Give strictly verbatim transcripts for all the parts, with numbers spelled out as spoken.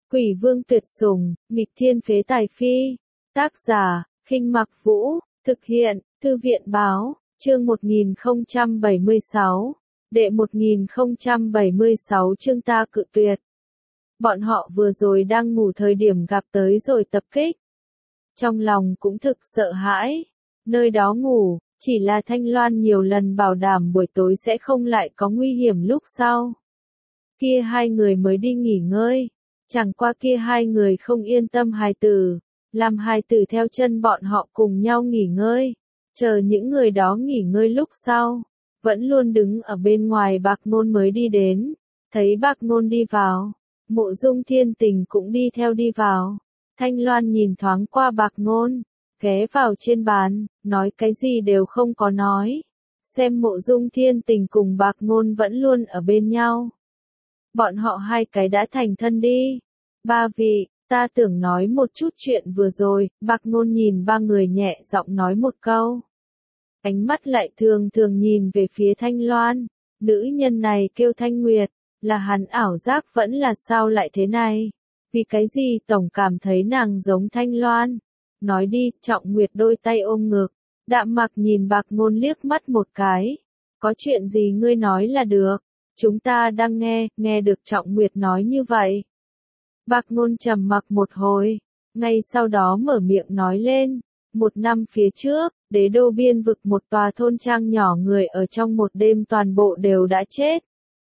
Quỷ vương tuyệt sủng, nghịch thiên phế tài phi. Tác giả, Khinh Mặc Vũ, thực hiện, Thư viện báo, chương một nghìn không trăm bảy mươi sáu, đệ một nghìn không trăm bảy mươi sáu chương ta cự tuyệt. Bọn họ vừa rồi đang ngủ thời điểm gặp tới rồi tập kích. Trong lòng cũng thực sợ hãi, nơi đó ngủ, chỉ là Thanh Loan nhiều lần bảo đảm buổi tối sẽ không lại có nguy hiểm lúc sau. Kia hai người mới đi nghỉ ngơi, chẳng qua kia hai người không yên tâm hài tử, làm hài tử theo chân bọn họ cùng nhau nghỉ ngơi, chờ những người đó nghỉ ngơi lúc sau, vẫn luôn đứng ở bên ngoài Bạc Ngôn mới đi đến, thấy Bạc Ngôn đi vào, Mộ Dung Thiên Tình cũng đi theo đi vào. Thanh Loan nhìn thoáng qua Bạc Ngôn, ghé vào trên bàn, nói cái gì đều không có nói. Xem Mộ Dung Thiên Tình cùng Bạc Ngôn vẫn luôn ở bên nhau. Bọn họ hai cái đã thành thân đi. Ba vị, ta tưởng nói một chút chuyện vừa rồi, Bạc Ngôn nhìn ba người nhẹ giọng nói một câu. Ánh mắt lại thường thường nhìn về phía Thanh Loan, nữ nhân này kêu Thanh Nguyệt, là hắn ảo giác vẫn là sao lại thế này? Vì cái gì tổng cảm thấy nàng giống Thanh Loan? Nói đi, Trọng Nguyệt đôi tay ôm ngực, đạm mặc nhìn Bạc Ngôn liếc mắt một cái. Có chuyện gì ngươi nói là được, chúng ta đang nghe, nghe được Trọng Nguyệt nói như vậy. Bạc Ngôn trầm mặc một hồi, ngay sau đó mở miệng nói lên. Một năm phía trước, đế đô biên vực một tòa thôn trang nhỏ người ở trong một đêm toàn bộ đều đã chết.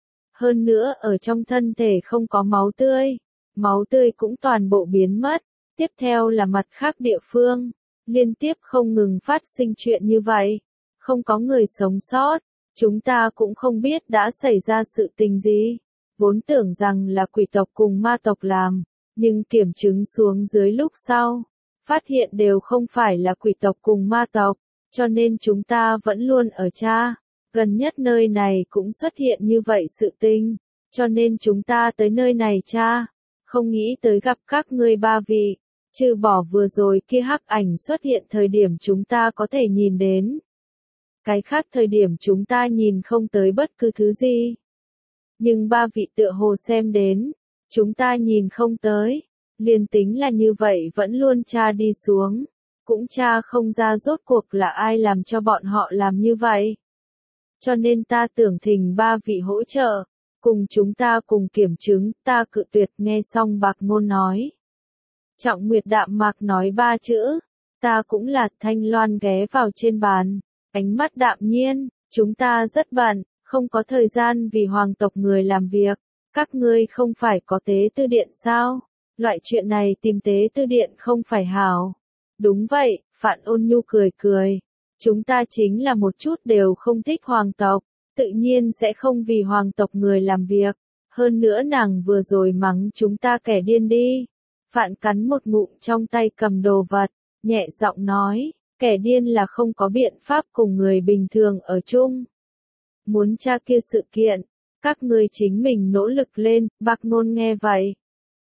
Hơn nữa ở trong thân thể không có máu tươi, máu tươi cũng toàn bộ biến mất. Tiếp theo là mặt khác địa phương, liên tiếp không ngừng phát sinh chuyện như vậy. Không có người sống sót, chúng ta cũng không biết đã xảy ra sự tình gì. Vốn tưởng rằng là quỷ tộc cùng ma tộc làm, nhưng kiểm chứng xuống dưới lúc sau, phát hiện đều không phải là quỷ tộc cùng ma tộc, cho nên chúng ta vẫn luôn ở tra. Gần nhất nơi này cũng xuất hiện như vậy sự tình, cho nên chúng ta tới nơi này tra, không nghĩ tới gặp các ngươi ba vị, trừ bỏ vừa rồi kia hắc ảnh xuất hiện thời điểm chúng ta có thể nhìn đến. Cái khác thời điểm chúng ta nhìn không tới bất cứ thứ gì. Nhưng ba vị tựa hồ xem đến, chúng ta nhìn không tới, liền tính là như vậy vẫn luôn tra đi xuống, cũng tra không ra rốt cuộc là ai làm cho bọn họ làm như vậy. Cho nên ta tưởng thỉnh ba vị hỗ trợ, cùng chúng ta cùng kiểm chứng, ta cự tuyệt. Nghe xong Bạc Ngôn nói. Trọng Nguyệt đạm mạc nói ba chữ, ta cũng là. Thanh Loan ghé vào trên bàn, ánh mắt đạm nhiên, chúng ta rất bận, không có thời gian vì hoàng tộc người làm việc, các ngươi không phải có tế tư điện sao, loại chuyện này tìm tế tư điện không phải hảo. Đúng vậy, Phạn Ôn Nhu cười cười, chúng ta chính là một chút đều không thích hoàng tộc, tự nhiên sẽ không vì hoàng tộc người làm việc, hơn nữa nàng vừa rồi mắng chúng ta kẻ điên đi. Phạn cắn một ngụm trong tay cầm đồ vật, nhẹ giọng nói, kẻ điên là không có biện pháp cùng người bình thường ở chung. Muốn tra kia sự kiện, các ngươi chính mình nỗ lực lên. Bạc Ngôn nghe vậy,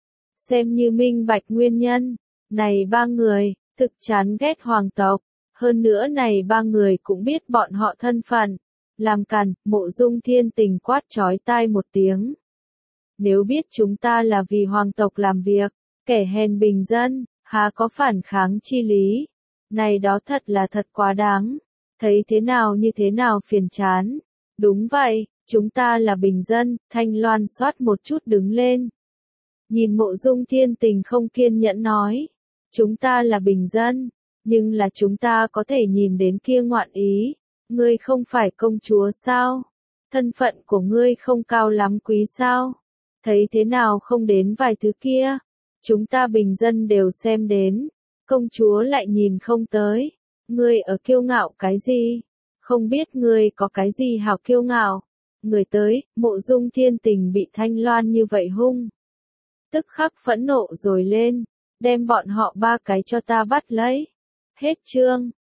xem như minh bạch nguyên nhân. Này ba người, thực chán ghét hoàng tộc, hơn nữa này ba người cũng biết bọn họ thân phận. Làm càn, Mộ Dung Thiên Tình quát chói tai một tiếng. Nếu biết chúng ta là vì hoàng tộc làm việc, kẻ hèn bình dân, há có phản kháng chi lý. Này đó thật là thật quá đáng. Thấy thế nào như thế nào phiền chán. Đúng vậy, chúng ta là bình dân. Thanh Loan xoát một chút đứng lên. Nhìn Mộ Dung Thiên Tình không kiên nhẫn nói. Chúng ta là bình dân, nhưng là chúng ta có thể nhìn đến kia ngoạn ý. Ngươi không phải công chúa sao? Thân phận của ngươi không cao lắm quý sao? Thấy thế nào không đến vài thứ kia? Chúng ta bình dân đều xem đến, công chúa lại nhìn không tới. Ngươi ở kiêu ngạo cái gì? Không biết ngươi có cái gì hảo kiêu ngạo? Người tới, Mộ Dung Thiên Tình bị Thanh Loan như vậy hung. Tức khắc phẫn nộ rồi lên, đem bọn họ ba cái cho ta bắt lấy. Hết chương.